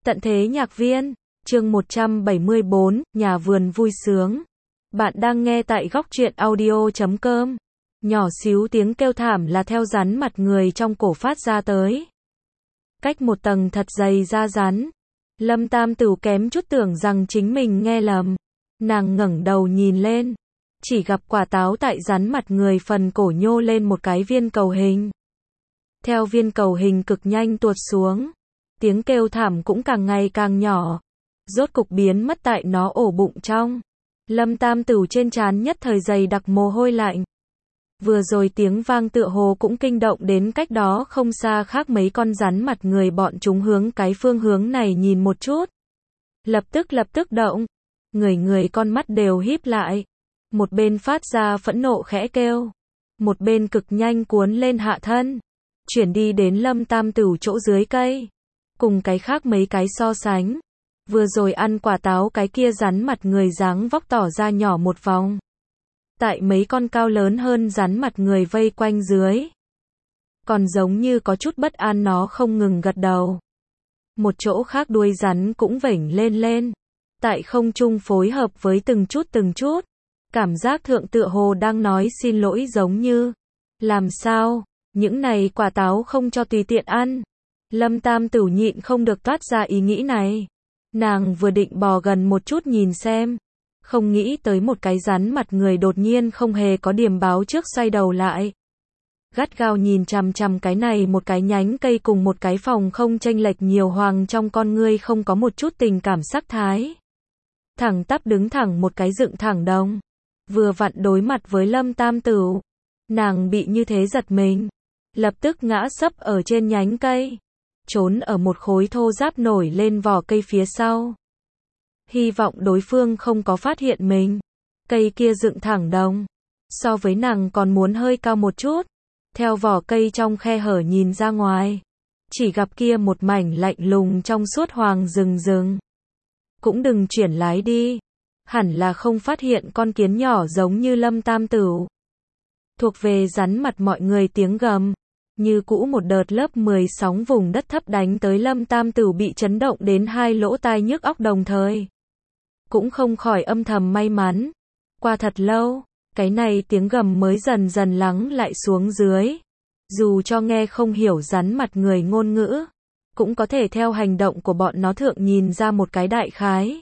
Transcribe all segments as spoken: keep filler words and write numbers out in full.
Tận thế nhạc viên, chương một trăm bảy mươi bốn, nhà vườn vui sướng. Bạn đang nghe tại góc truyện audio chấm com. Nhỏ xíu tiếng kêu thảm là theo rắn mặt người trong cổ phát ra tới. Cách một tầng thật dày da rắn. Lâm Tam Tửu kém chút tưởng rằng chính mình nghe lầm. Nàng ngẩng đầu nhìn lên. Chỉ gặp quả táo tại rắn mặt người phần cổ nhô lên một cái viên cầu hình. Theo viên cầu hình cực nhanh tuột xuống. Tiếng kêu thảm cũng càng ngày càng nhỏ. Rốt cục biến mất tại nó ổ bụng trong. Lâm Tam Tửu trên trán nhất thời dày đặc mồ hôi lạnh. Vừa rồi tiếng vang tựa hồ cũng kinh động đến cách đó không xa khác mấy con rắn mặt người, bọn chúng hướng cái phương hướng này nhìn một chút. Lập tức lập tức động. Người người con mắt đều híp lại. Một bên phát ra phẫn nộ khẽ kêu. Một bên cực nhanh cuốn lên hạ thân. Chuyển đi đến Lâm Tam Tửu chỗ dưới cây. Cùng cái khác mấy cái so sánh. Vừa rồi ăn quả táo cái kia rắn mặt người dáng vóc tỏ ra nhỏ một vòng. Tại mấy con cao lớn hơn rắn mặt người vây quanh dưới. Còn giống như có chút bất an, nó không ngừng gật đầu. Một chỗ khác đuôi rắn cũng vểnh lên lên. Tại không trung phối hợp với từng chút từng chút. Cảm giác thượng tựa hồ đang nói xin lỗi giống như. Làm sao, những này quả táo không cho tùy tiện ăn. Lâm Tam Tửu nhịn không được toát ra ý nghĩ này. Nàng vừa định bò gần một chút nhìn xem. Không nghĩ tới một cái rắn mặt người đột nhiên không hề có điểm báo trước xoay đầu lại. Gắt gao nhìn chằm chằm cái này một cái nhánh cây cùng một cái phòng không chênh lệch nhiều, hoàng trong con ngươi không có một chút tình cảm sắc thái. Thẳng tắp đứng thẳng một cái dựng thẳng đồng. Vừa vặn đối mặt với Lâm Tam Tửu. Nàng bị như thế giật mình. Lập tức ngã sấp ở trên nhánh cây. Trốn ở một khối thô ráp nổi lên vỏ cây phía sau. Hy vọng đối phương không có phát hiện mình. Cây kia dựng thẳng đồng. So với nàng còn muốn hơi cao một chút. Theo vỏ cây trong khe hở nhìn ra ngoài. Chỉ gặp kia một mảnh lạnh lùng trong suốt hoàng rừng rừng. Cũng đừng chuyển lái đi. Hẳn là không phát hiện con kiến nhỏ giống như Lâm Tam Tửu. Thuộc về rắn mặt mọi người tiếng gầm. Như cũ một đợt lớp mười sóng vùng đất thấp đánh tới, Lâm Tam Tửu bị chấn động đến hai lỗ tai nhức óc đồng thời. Cũng không khỏi âm thầm may mắn. Qua thật lâu, cái này tiếng gầm mới dần dần lắng lại xuống dưới. Dù cho nghe không hiểu rắn mặt người ngôn ngữ, cũng có thể theo hành động của bọn nó thượng nhìn ra một cái đại khái.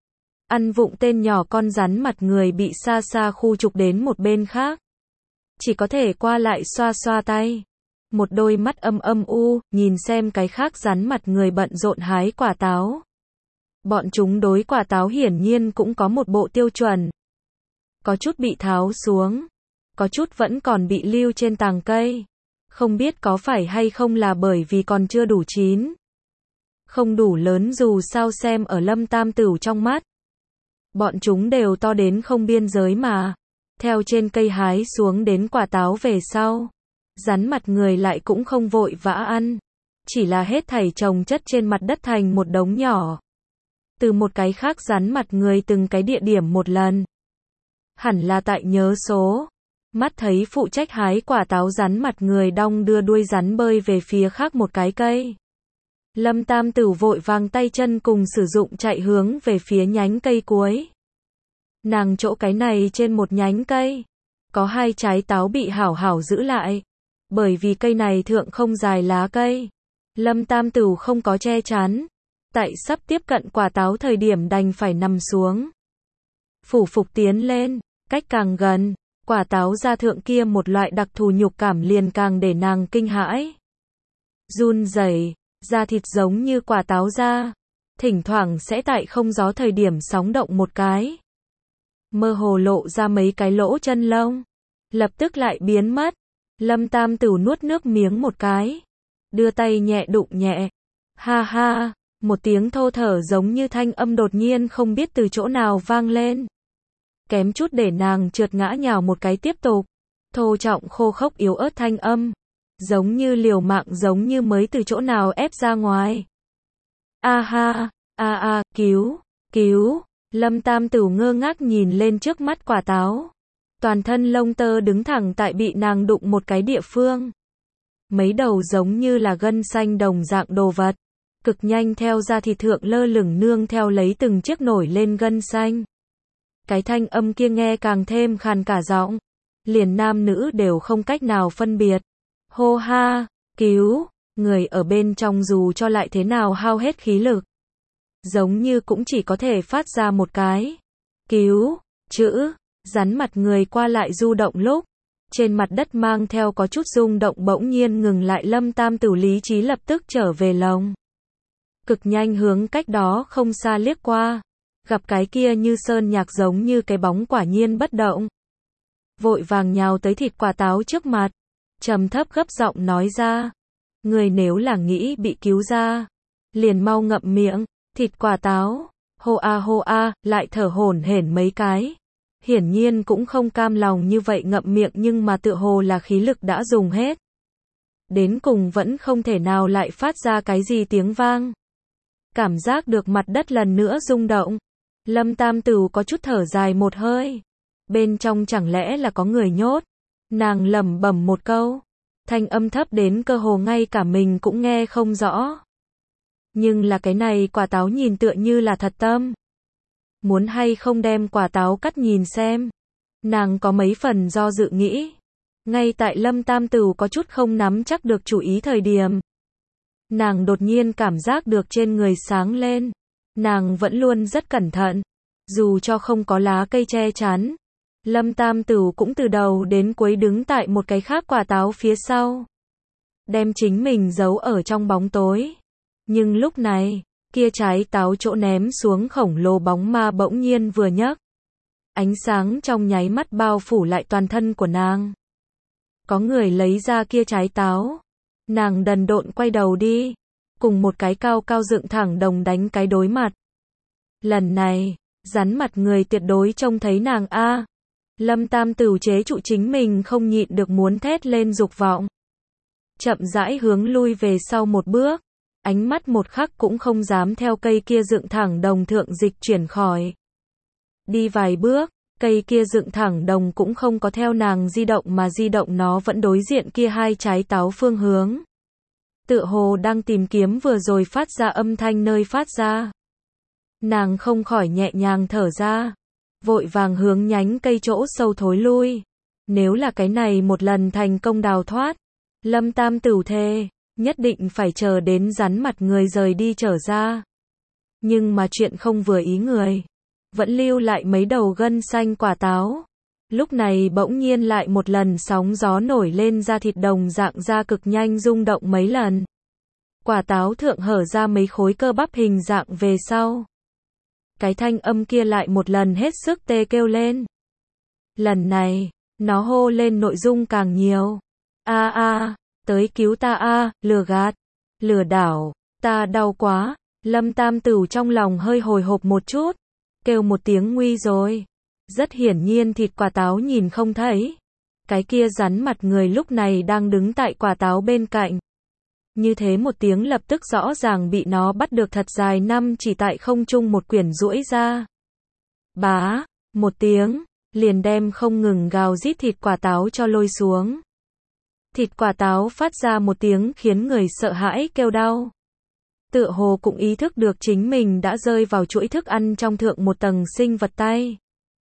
Ăn vụng tên nhỏ con rắn mặt người bị xa xa khu trục đến một bên khác. Chỉ có thể qua lại xoa xoa tay. Một đôi mắt âm âm u, nhìn xem cái khác rắn mặt người bận rộn hái quả táo. Bọn chúng đối quả táo hiển nhiên cũng có một bộ tiêu chuẩn. Có chút bị tháo xuống. Có chút vẫn còn bị lưu trên tàng cây. Không biết có phải hay không là bởi vì còn chưa đủ chín. Không đủ lớn, dù sao xem ở Lâm Tam Tửu trong mắt. Bọn chúng đều to đến không biên giới mà. Theo trên cây hái xuống đến quả táo về sau. Rắn mặt người lại cũng không vội vã ăn. Chỉ là hết thảy chồng chất trên mặt đất thành một đống nhỏ. Từ một cái khác rắn mặt người từng cái địa điểm một lần. Hẳn là tại nhớ số. Mắt thấy phụ trách hái quả táo rắn mặt người đong đưa đuôi rắn bơi về phía khác một cái cây. Lâm Tam Tửu vội vàng tay chân cùng sử dụng chạy hướng về phía nhánh cây cuối. Nàng chỗ cái này trên một nhánh cây. Có hai trái táo bị hảo hảo giữ lại. Bởi vì cây này thượng không dài lá cây. Lâm Tam Tửu không có che chắn. Tại sắp tiếp cận quả táo thời điểm đành phải nằm xuống. Phủ phục tiến lên. Cách càng gần. Quả táo ra thượng kia một loại đặc thù nhục cảm liền càng để nàng kinh hãi. Run rẩy, da thịt giống như quả táo da. Thỉnh thoảng sẽ tại không gió thời điểm sóng động một cái. Mơ hồ lộ ra mấy cái lỗ chân lông. Lập tức lại biến mất. Lâm Tam Tửu nuốt nước miếng một cái. Đưa tay nhẹ đụng nhẹ. Ha ha, một tiếng thô thở giống như thanh âm đột nhiên không biết từ chỗ nào vang lên. Kém chút để nàng trượt ngã nhào một cái tiếp tục. Thô trọng khô khốc yếu ớt thanh âm. Giống như liều mạng, giống như mới từ chỗ nào ép ra ngoài. A ha, a a, cứu, cứu. Lâm Tam Tửu ngơ ngác nhìn lên trước mắt quả táo. Toàn thân lông tơ đứng thẳng tại bị nàng đụng một cái địa phương. Mấy đầu giống như là gân xanh đồng dạng đồ vật. cực nhanh theo da thịt thượng lơ lửng nương theo lấy từng chiếc nổi lên gân xanh. Cái thanh âm kia nghe càng thêm khàn cả giọng, liền nam nữ đều không cách nào phân biệt. Hô ha, cứu, người ở bên trong dù cho lại thế nào hao hết khí lực, giống như cũng chỉ có thể phát ra một cái cứu chữ. Rắn mặt người qua lại du động lúc trên mặt đất mang theo có chút rung động bỗng nhiên ngừng lại. Lâm Tam Tử lý trí lập tức trở về lồng. Cực nhanh hướng cách đó không xa liếc qua, gặp cái kia như sơn nhạc giống như cái bóng quả nhiên bất động. Vội vàng nhào tới thịt quả táo trước mặt, trầm thấp gấp giọng nói ra, người nếu là nghĩ bị cứu ra, liền mau ngậm miệng. Thịt quả táo, hô a hô a, lại thở hổn hển mấy cái. Hiển nhiên cũng không cam lòng như vậy ngậm miệng nhưng mà tựa hồ là khí lực đã dùng hết. Đến cùng vẫn không thể nào lại phát ra cái gì tiếng vang. Cảm giác được mặt đất lần nữa rung động. Lâm Tam Tử có chút thở dài một hơi. Bên trong chẳng lẽ là có người nhốt. Nàng lẩm bẩm một câu. Thanh âm thấp đến cơ hồ ngay cả mình cũng nghe không rõ. Nhưng là cái này quả táo nhìn tựa như là thật tâm. Muốn hay không đem quả táo cắt nhìn xem. Nàng có mấy phần do dự nghĩ. Ngay tại Lâm Tam Tử có chút không nắm chắc được chủ ý thời điểm. Nàng đột nhiên cảm giác được trên người sáng lên. Nàng vẫn luôn rất cẩn thận. Dù cho không có lá cây che chắn. Lâm Tam Tử cũng từ đầu đến cuối đứng tại một cái khác quả táo phía sau. Đem chính mình giấu ở trong bóng tối. Nhưng lúc này, kia trái táo chỗ ném xuống khổng lồ bóng ma bỗng nhiên vừa nhấc. Ánh sáng trong nháy mắt bao phủ lại toàn thân của nàng. Có người lấy ra kia trái táo. Nàng đần độn quay đầu đi. Cùng một cái cao cao dựng thẳng đồng đánh cái đối mặt. Lần này, rắn mặt người tuyệt đối trông thấy nàng a. Lâm Tam Tử chế trụ chính mình không nhịn được muốn thét lên dục vọng. Chậm rãi hướng lui về sau một bước. Ánh mắt một khắc cũng không dám theo cây kia dựng thẳng đồng thượng dịch chuyển khỏi. Đi vài bước, cây kia dựng thẳng đồng cũng không có theo nàng di động mà di động nó vẫn đối diện kia hai trái táo phương hướng. Tựa hồ đang tìm kiếm vừa rồi phát ra âm thanh nơi phát ra. Nàng không khỏi nhẹ nhàng thở ra. Vội vàng hướng nhánh cây chỗ sâu thối lui. Nếu là cái này một lần thành công đào thoát. Lâm Tam Tử thề. Nhất định phải chờ đến rắn mặt người rời đi trở ra. Nhưng mà chuyện không vừa ý người. Vẫn lưu lại mấy đầu gân xanh quả táo. Lúc này bỗng nhiên lại một lần sóng gió nổi lên ra thịt đồng dạng ra cực nhanh rung động mấy lần. Quả táo thượng hở ra mấy khối cơ bắp hình dạng về sau. Cái thanh âm kia lại một lần hết sức tê kêu lên. Lần này, nó hô lên nội dung càng nhiều. A a. Tới cứu ta a, lừa gạt, lừa đảo, ta đau quá. Lâm Tam Tử trong lòng hơi hồi hộp một chút, kêu một tiếng nguy rồi. Rất hiển nhiên thịt quả táo nhìn không thấy. Cái kia rắn mặt người lúc này đang đứng tại quả táo bên cạnh. Như thế một tiếng lập tức rõ ràng bị nó bắt được thật dài năm chỉ tại không trung một quyển duỗi ra. Bá, một tiếng, liền đem không ngừng gào rít thịt quả táo cho lôi xuống. Thịt quả táo phát ra một tiếng khiến người sợ hãi kêu đau. Tựa hồ cũng ý thức được chính mình đã rơi vào chuỗi thức ăn trong thượng một tầng sinh vật tay.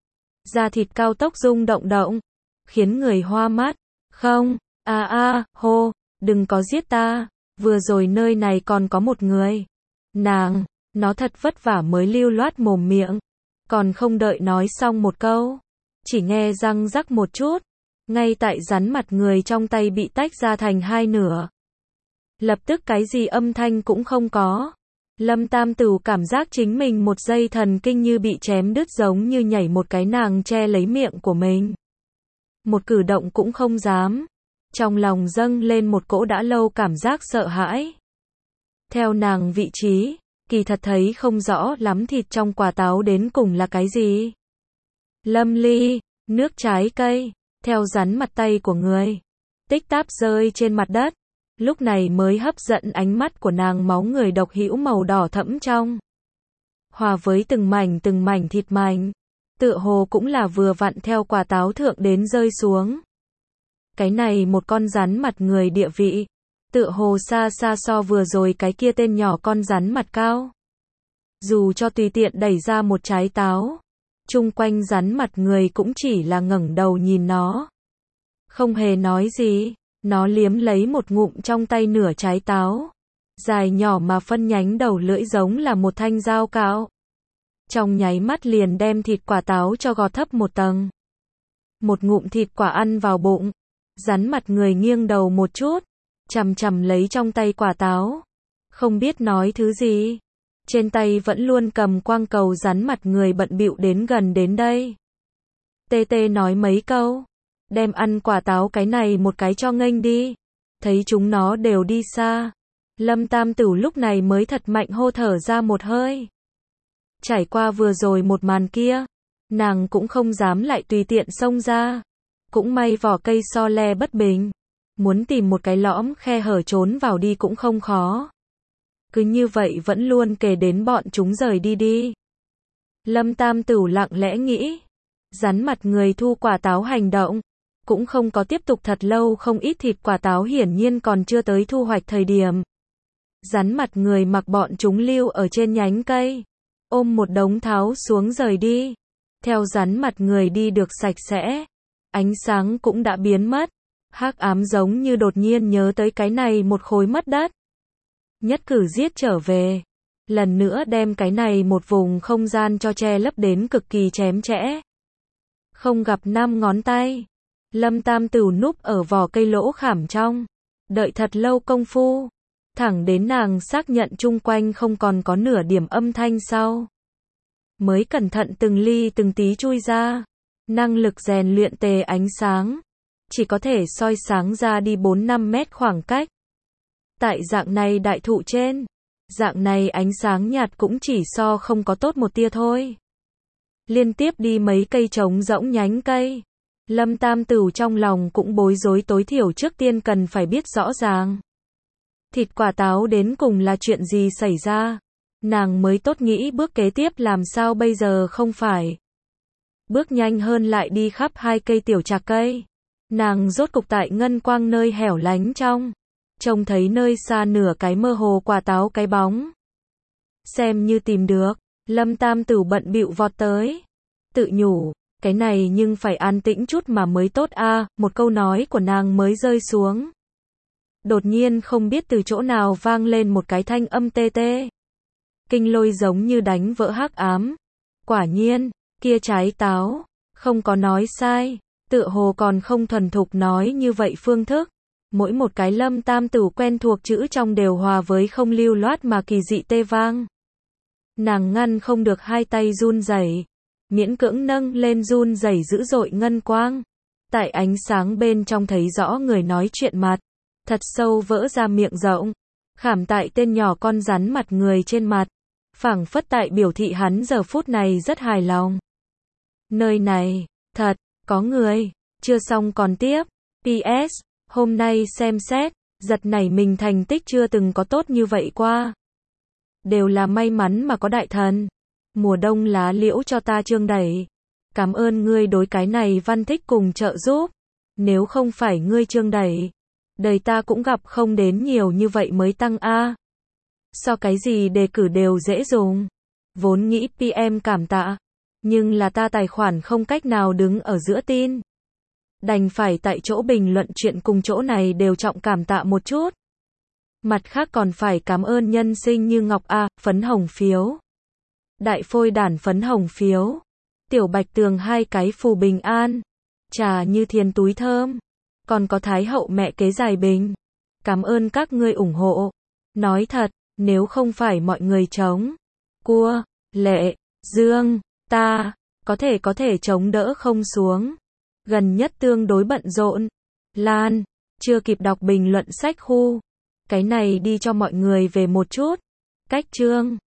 Da thịt cao tốc rung động động, khiến người hoa mắt. Không, a a, hô, đừng có giết ta, vừa rồi nơi này còn có một người. Nàng, nó thật vất vả mới lưu loát mồm miệng, còn không đợi nói xong một câu, chỉ nghe răng rắc một chút. Ngay tại rắn mặt người trong tay bị tách ra thành hai nửa. Lập tức cái gì âm thanh cũng không có. Lâm Tam Tử cảm giác chính mình một dây thần kinh như bị chém đứt giống như nhảy một cái nàng che lấy miệng của mình. Một cử động cũng không dám. Trong lòng dâng lên một cỗ đã lâu cảm giác sợ hãi. Theo nàng vị trí, kỳ thật thấy không rõ lắm thịt trong quả táo đến cùng là cái gì. Lâm ly, nước trái cây. Theo rắn mặt tay của người, tích táp rơi trên mặt đất, lúc này mới hấp dẫn ánh mắt của nàng máu người độc hữu màu đỏ thẫm trong. Hòa với từng mảnh từng mảnh thịt mảnh, tựa hồ cũng là vừa vặn theo quả táo thượng đến rơi xuống. Cái này một con rắn mặt người địa vị, Tựa hồ xa xa so vừa rồi cái kia tên nhỏ con rắn mặt cao. Dù cho tùy tiện đẩy ra một trái táo, chung quanh rắn mặt người cũng chỉ là ngẩng đầu nhìn nó. Không hề nói gì, nó liếm lấy một ngụm trong tay nửa trái táo. Dài nhỏ mà phân nhánh đầu lưỡi giống là một thanh dao cạo. Trong nháy mắt liền đem thịt quả táo cho gọt thấp một tầng. Một ngụm thịt quả ăn vào bụng, rắn mặt người nghiêng đầu một chút, chằm chằm lấy trong tay quả táo. Không biết nói thứ gì. Trên tay vẫn luôn cầm quang cầu rắn mặt người bận bịu đến gần đến đây. Tê tê nói mấy câu. Đem ăn quả táo cái này một cái cho nghênh đi. Thấy chúng nó đều đi xa. Lâm Tam Tửu lúc này mới thật mạnh hô thở ra một hơi. Trải qua vừa rồi một màn kia, nàng cũng không dám lại tùy tiện xông ra. Cũng may vỏ cây so le bất bình. Muốn tìm một cái lõm khe hở trốn vào đi cũng không khó. Cứ như vậy vẫn luôn kề đến bọn chúng rời đi đi. Lâm Tam Tửu lặng lẽ nghĩ. Rắn mặt người thu quả táo hành động. Cũng không có tiếp tục thật lâu, không ít thịt quả táo hiển nhiên còn chưa tới thu hoạch thời điểm. Rắn mặt người mặc bọn chúng lưu ở trên nhánh cây. Ôm một đống tháo xuống rời đi. Theo rắn mặt người đi được sạch sẽ. Ánh sáng cũng đã biến mất. Hắc ám giống như đột nhiên nhớ tới cái này một khối mất đất. Nhất cử giết trở về. Lần nữa đem cái này một vùng không gian cho che lấp đến cực kỳ chém chẽ. Không gặp năm ngón tay. Lâm Tam Tửu núp ở vỏ cây lỗ khảm trong. Đợi thật lâu công phu. Thẳng đến nàng xác nhận chung quanh không còn có nửa điểm âm thanh sau. Mới cẩn thận từng ly từng tí chui ra. Năng lực rèn luyện tề ánh sáng. Chỉ có thể soi sáng ra đi bốn năm mét khoảng cách. Tại dạng này đại thụ trên. Dạng này ánh sáng nhạt cũng chỉ so không có tốt một tia thôi. Liên tiếp đi mấy cây trống rỗng nhánh cây. Lâm Tam Tửu trong lòng cũng bối rối, tối thiểu trước tiên cần phải biết rõ ràng. Thịt quả táo đến cùng là chuyện gì xảy ra. Nàng mới tốt nghĩ bước kế tiếp làm sao bây giờ không phải. Bước nhanh hơn lại đi khắp hai cây tiểu trạc cây. Nàng rốt cục tại ngân quang nơi hẻo lánh trong. Trông thấy nơi xa nửa cái mơ hồ quả táo cái bóng. Xem như tìm được. Lâm Tam Tửu bận bịu vọt tới. Tự nhủ. Cái này nhưng phải an tĩnh chút mà mới tốt a. À, một câu nói của nàng mới rơi xuống. Đột nhiên không biết từ chỗ nào vang lên một cái thanh âm tê tê. Kinh lôi giống như đánh vỡ hắc ám. Quả nhiên, kia trái táo, không có nói sai, tựa hồ còn không thuần thục nói như vậy phương thức. Mỗi một cái Lâm Tam Tửu quen thuộc chữ trong đều hòa với không lưu loát mà kỳ dị tê vang. Nàng ngăn không được hai tay run rẩy, miễn cưỡng nâng lên run rẩy dữ dội ngân quang. Tại ánh sáng bên trong thấy rõ người nói chuyện mặt, thật sâu vỡ ra miệng rộng, khảm tại tên nhỏ con rắn mặt người trên mặt, phảng phất tại biểu thị hắn giờ phút này rất hài lòng. Nơi này, thật, có người, chưa xong còn tiếp, pê ét, hôm nay xem xét, giật nảy mình thành tích chưa từng có tốt như vậy qua. Đều là may mắn mà có đại thần. Mùa đông lá liễu cho ta chương đẩy. Cảm ơn ngươi đối cái này văn thích cùng trợ giúp. Nếu không phải ngươi chương đẩy, đời ta cũng gặp không đến nhiều như vậy mới tăng A. So cái gì đề cử đều dễ dùng. Vốn nghĩ pê em cảm tạ, nhưng là ta tài khoản không cách nào đứng ở giữa tin. Đành phải tại chỗ bình luận chuyện cùng chỗ này đều trọng cảm tạ một chút. Mặt khác còn phải cảm ơn nhân sinh như Ngọc A, phấn hồng phiếu. Đại phôi đản phấn hồng phiếu. Tiểu Bạch Tường hai cái phù bình an. Trà như thiên túi thơm. Còn có Thái hậu mẹ kế dài bình. Cảm ơn các ngươi ủng hộ. Nói thật, nếu không phải mọi người chống cua, lệ, dương, ta, có thể có thể chống đỡ không xuống. Gần nhất tương đối bận rộn. Lan, chưa kịp đọc bình luận sách khu. Cái này đi cho mọi người về một chút. Cách chương.